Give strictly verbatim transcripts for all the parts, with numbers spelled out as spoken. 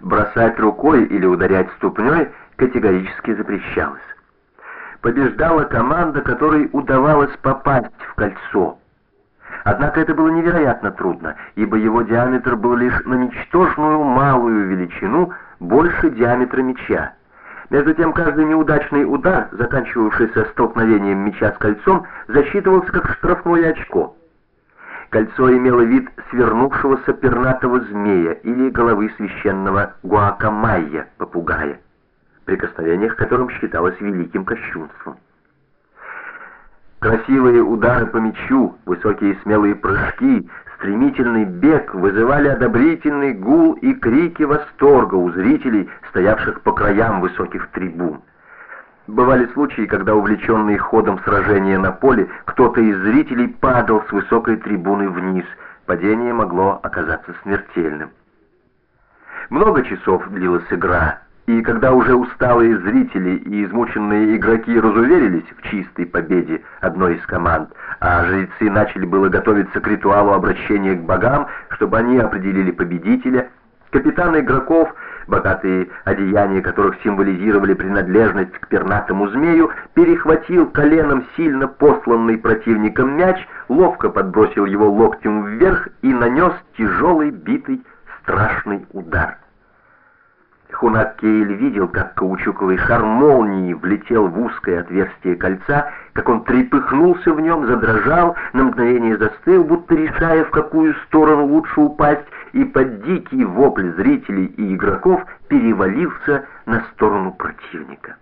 Бросать рукой или ударять ступней категорически запрещалось. Побеждала команда, которой удавалось попасть в кольцо. Однако это было невероятно трудно, ибо его диаметр был лишь на ничтожную малую величину больше диаметра мяча. Между тем, каждый неудачный удар, заканчивавшийся столкновением мяча с кольцом, засчитывался как штрафное очко. Кольцо имело вид свернувшегося пернатого змея или головы священного гуакамайя, попугая, прикосновение к которым считалось великим кощунством. Красивые удары по мячу, высокие смелые прыжки, стремительный бег вызывали одобрительный гул и крики восторга у зрителей, стоявших по краям высоких трибун. Бывали случаи, когда, увлеченный ходом сражения на поле, кто-то из зрителей падал с высокой трибуны вниз. Падение могло оказаться смертельным. Много часов длилась игра, и когда уже усталые зрители и измученные игроки разуверились в чистой победе одной из команд, а жрецы начали было готовиться к ритуалу обращения к богам, чтобы они определили победителя, капитан игроков, богатые одеяния которых символизировали принадлежность к пернатому змею, перехватил коленом сильно посланный противником мяч, ловко подбросил его локтем вверх и нанес тяжелый, битый, страшный удар. Хунак Кейль видел, как каучуковый шар молнии влетел в узкое отверстие кольца, как он трепыхнулся в нем, задрожал, на мгновение застыл, будто решая, в какую сторону лучше упасть, и под дикий вопль зрителей и игроков перевалился на сторону противника.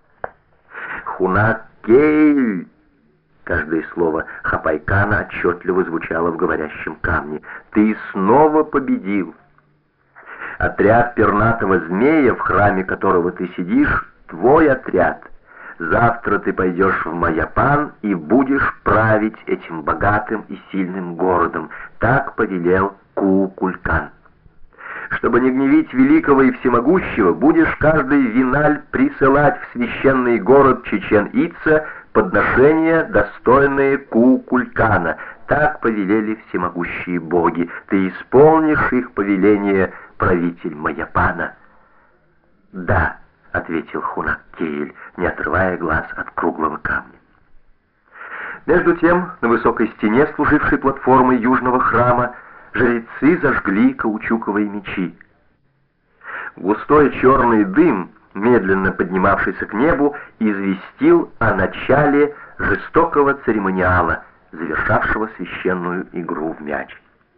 «Хунак Кейль!» Каждое слово Хапайкана отчетливо звучало в говорящем камне. «Ты снова победил!» Отряд пернатого змея, в храме которого ты сидишь, твой отряд. Завтра ты пойдешь в Майяпан и будешь править этим богатым и сильным городом. Так повелел Куукулькан. Чтобы не гневить великого и всемогущего, будешь каждый виналь присылать в священный город Чечен-Ица подношения, достойные Куукулькана. Так повелели всемогущие боги. Ты исполнишь их повеление, правитель Майяпана. «Да», — ответил Хунак Кейль, не отрывая глаз от круглого камня. Между тем, на высокой стене, служившей платформой южного храма, жрецы зажгли каучуковые мечи. Густой черный дым, медленно поднимавшийся к небу, известил о начале жестокого церемониала, завершавшего священную игру в мяч.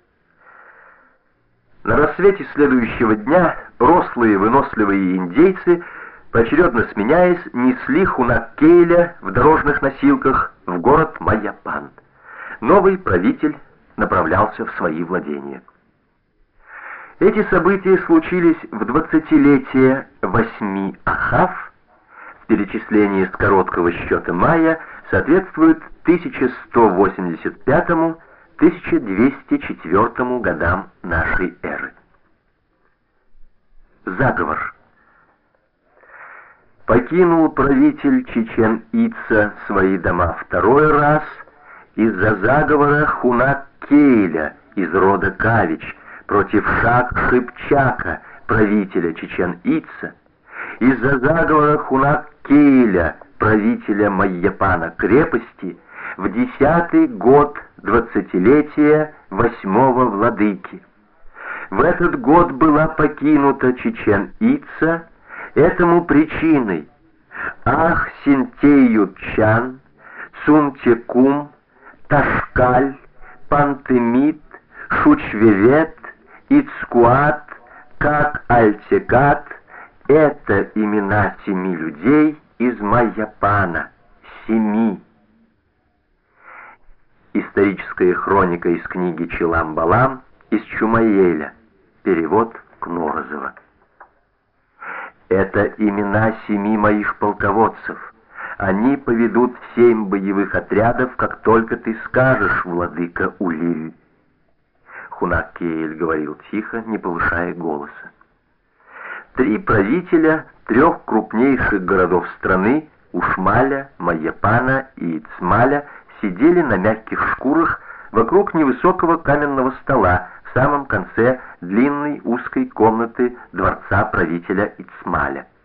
На рассвете следующего дня рослые выносливые индейцы, поочередно сменяясь, несли Хунак Кейля в дорожных носилках в город Майяпан. Новый правитель направлялся в свои владения. Эти события случились в двадцатилетие восьми Ахав. В перечислении с короткого счета мая соответствует тысяча сто восемьдесят пятому — тысяча двести четвёртому годам нашей эры. Заговор. Покинул правитель Чечен-Ица свои дома второй раз из-за заговора Хунак Кейля из рода Кавич против Шак-Шипчака, правителя Чечен-Ица, из-за заговора Хунак Кейля, правителя Майяпана крепости, в десятый год двадцатилетия восьмого владыки. В этот год была покинута Чечен-Ица, этому причиной Ах Синтеют-Чан, Цунтекум, Ташкаль, Пантемит, Шучвевет, Ицкуат, Как-Альтекат — это имена семи людей из Майяпана, семи. Историческая хроника из книги Чилам-Балам из Чумаеля. Перевод Кнорозова. Это имена семи моих полководцев. Они поведут семь боевых отрядов, как только ты скажешь, владыка Улиль. Хунак Кейль говорил тихо, не повышая голоса. Три правителя трех крупнейших городов страны, Ушмаля, Майяпана и Ицмаля, сидели на мягких шкурах вокруг невысокого каменного стола в самом конце длинной узкой комнаты дворца правителя Ицмаля.